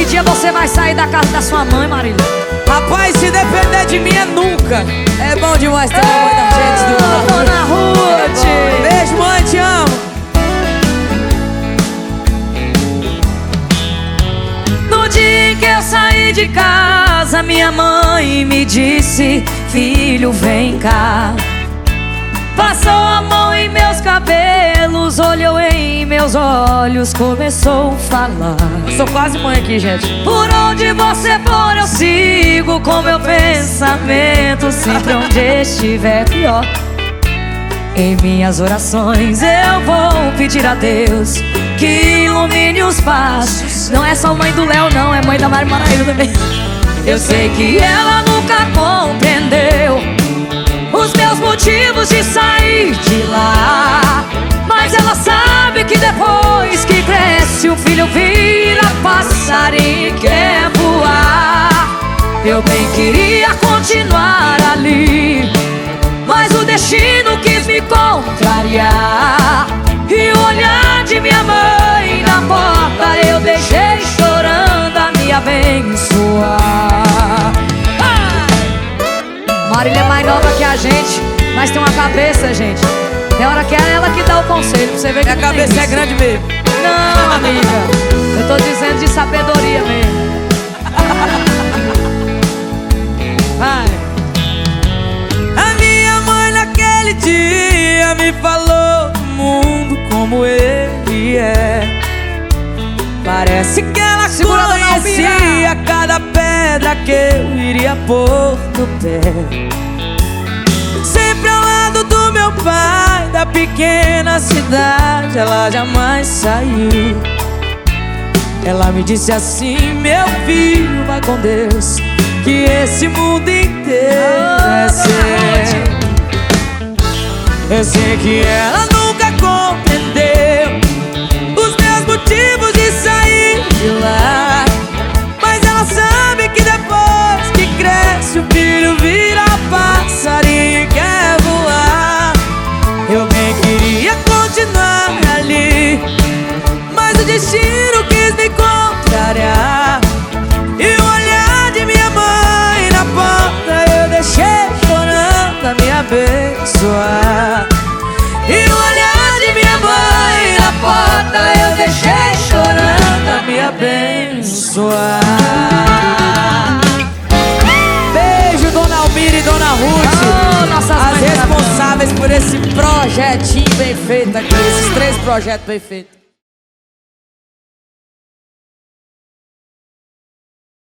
Que dia você vai sair da casa da sua mãe, Marília? Rapaz, se depender de mim é nunca. É bom demais ter a mãe da gente do lado. Dona Ruth! Beijo, mãe, te amo. No dia em que eu saí de casa, minha mãe me disse: filho, vem cá. Passou a mão em meus cabelos, olhou em meus olhos, começou a falar. Eu sou quase mãe aqui, gente. Por onde você for eu sigo com meu pensamento, sempre onde estiver pior. Em minhas orações eu vou pedir a Deus que ilumine os passos. Não é só mãe do Léo não, é mãe da Mari Maraíra também. Eu sei que ela nunca compreendeu os meus motivos de sair de lá, mas ela sabe que depois que cresce o filho vira passarinho e quer voar. Eu bem queria continuar ali, mas o destino quis me contrariar. E o olhar de minha mãe na porta eu deixei chorando a me abençoar. Marília é mais nova que a gente, mas tem uma cabeça, gente. Tem hora que é ela que dá o conselho, pra você ver que minha cabeça é grande mesmo. Não, amiga, eu tô dizendo de sabedoria mesmo. Vai. A minha mãe naquele dia me falou do mundo como ele é. Parece que ela conhecia cada pedra que eu iria pôr no pé. Sempre ao lado do meu pai, da pequena cidade, ela jamais saiu. Ela me disse assim: meu filho, vai com Deus, que esse mundo inteiro é seu. Eu sei que ela nunca compreendeu os meus motivos de sair de lá, mas ela sabe que depois que cresce o filho vira passarinho e quer voar. Eu bem queria continuar ali, mas o destino quis me contrariar. E o olhar de minha mãe na porta eu deixei chorando a me abençoar. E o olhar de minha mãe na porta eu deixei chorando a me abençoar. Beijo, Dona Almira e Dona Ruth, as responsáveis por esse projetinho bem feito aqui, esses 3 projetos bem feitos.